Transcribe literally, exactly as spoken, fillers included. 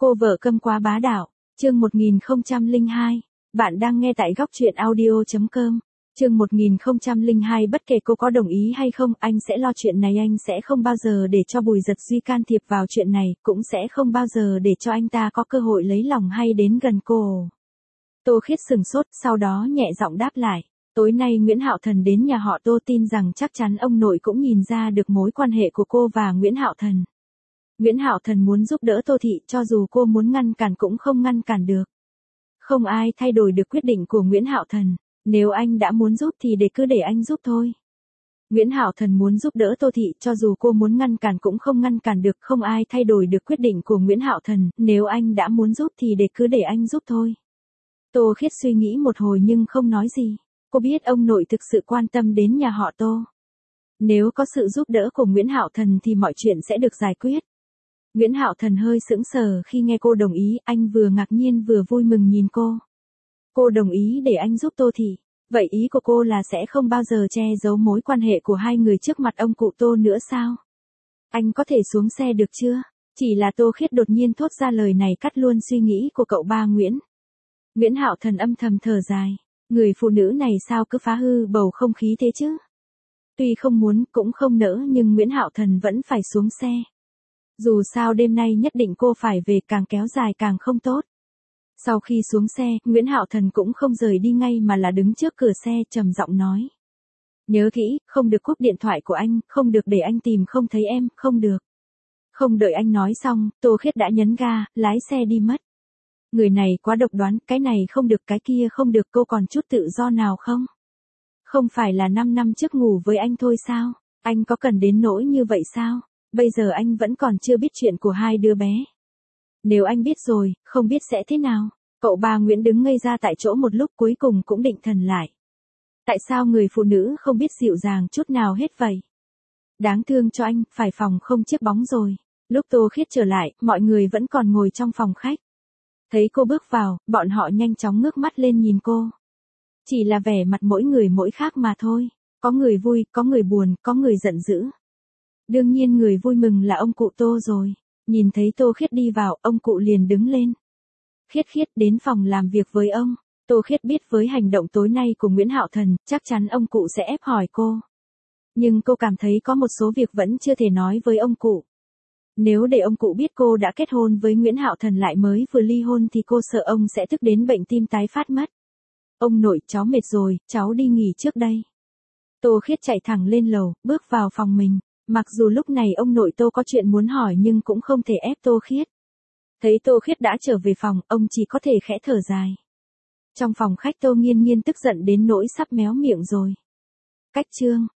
Cô vợ câm quá bá đạo, chương một nghìn không trăm lẻ hai. Bạn đang nghe tại góc truyện audio chấm com. Chương một nghìn không trăm lẻ hai. Bất kể cô có đồng ý hay không, anh sẽ lo chuyện này, anh sẽ không bao giờ để cho Bùi Dật Duy can thiệp vào chuyện này, cũng sẽ không bao giờ để cho anh ta có cơ hội lấy lòng hay đến gần cô. Tô Khiết sừng sốt, sau đó nhẹ giọng đáp lại. Tối nay Nguyễn Hạo Thần đến nhà họ Tô, tin rằng chắc chắn ông nội cũng nhìn ra được mối quan hệ của cô và Nguyễn Hạo Thần. Nguyễn Hạo Thần muốn giúp đỡ Tô Thị, cho dù cô muốn ngăn cản cũng không ngăn cản được. Không ai thay đổi được quyết định của Nguyễn Hạo Thần, nếu anh đã muốn giúp thì để cứ để anh giúp thôi. Nguyễn Hạo Thần muốn giúp đỡ Tô Thị, cho dù cô muốn ngăn cản cũng không ngăn cản được, không ai thay đổi được quyết định của Nguyễn Hạo Thần, nếu anh đã muốn giúp thì để cứ để anh giúp thôi. Tô Khiết suy nghĩ một hồi nhưng không nói gì, cô biết ông nội thực sự quan tâm đến nhà họ Tô. Nếu có sự giúp đỡ của Nguyễn Hạo Thần thì mọi chuyện sẽ được giải quyết. Nguyễn Hạo Thần hơi sững sờ khi nghe cô đồng ý, anh vừa ngạc nhiên vừa vui mừng nhìn cô. Cô đồng ý để anh giúp Tô Thị, vậy ý của cô là sẽ không bao giờ che giấu mối quan hệ của hai người trước mặt ông cụ Tô nữa sao? Anh có thể xuống xe được chưa? Chỉ là Tô Khiết đột nhiên thốt ra lời này cắt luôn suy nghĩ của cậu ba Nguyễn. Nguyễn Hạo Thần âm thầm thở dài, người phụ nữ này sao cứ phá hư bầu không khí thế chứ? Tuy không muốn cũng không nỡ nhưng Nguyễn Hạo Thần vẫn phải xuống xe. Dù sao đêm nay nhất định cô phải về, càng kéo dài càng không tốt. Sau khi xuống xe, Nguyễn Hạo Thần cũng không rời đi ngay mà là đứng trước cửa xe trầm giọng nói. Nhớ kỹ, không được cúp điện thoại của anh, không được để anh tìm không thấy em, không được. Không đợi anh nói xong, Tô Khiết đã nhấn ga, lái xe đi mất. Người này quá độc đoán, cái này không được cái kia không được, cô còn chút tự do nào không? Không phải là năm năm trước ngủ với anh thôi sao? Anh có cần đến nỗi như vậy sao? Bây giờ anh vẫn còn chưa biết chuyện của hai đứa bé. Nếu anh biết rồi, không biết sẽ thế nào? Cậu ba Nguyễn đứng ngây ra tại chỗ một lúc, cuối cùng cũng định thần lại. Tại sao người phụ nữ không biết dịu dàng chút nào hết vậy? Đáng thương cho anh, phải phòng không chiếc bóng rồi. Lúc Tô Khiết trở lại, mọi người vẫn còn ngồi trong phòng khách. Thấy cô bước vào, bọn họ nhanh chóng ngước mắt lên nhìn cô. Chỉ là vẻ mặt mỗi người mỗi khác mà thôi. Có người vui, có người buồn, có người giận dữ. Đương nhiên người vui mừng là ông cụ Tô rồi. Nhìn thấy Tô Khiết đi vào, ông cụ liền đứng lên. Khiết Khiết, đến phòng làm việc với ông. Tô Khiết biết với hành động tối nay của Nguyễn Hạo Thần, chắc chắn ông cụ sẽ ép hỏi cô. Nhưng cô cảm thấy có một số việc vẫn chưa thể nói với ông cụ. Nếu để ông cụ biết cô đã kết hôn với Nguyễn Hạo Thần lại mới vừa ly hôn thì cô sợ ông sẽ tức đến bệnh tim tái phát mất. Ông nội, cháu mệt rồi, cháu đi nghỉ trước đây. Tô Khiết chạy thẳng lên lầu, bước vào phòng mình. Mặc dù lúc này ông nội Tô có chuyện muốn hỏi nhưng cũng không thể ép Tô Khiết. Thấy Tô Khiết đã trở về phòng, ông chỉ có thể khẽ thở dài. Trong phòng khách Tô Nghiên Nghiên tức giận đến nỗi sắp méo miệng rồi. Cách chương.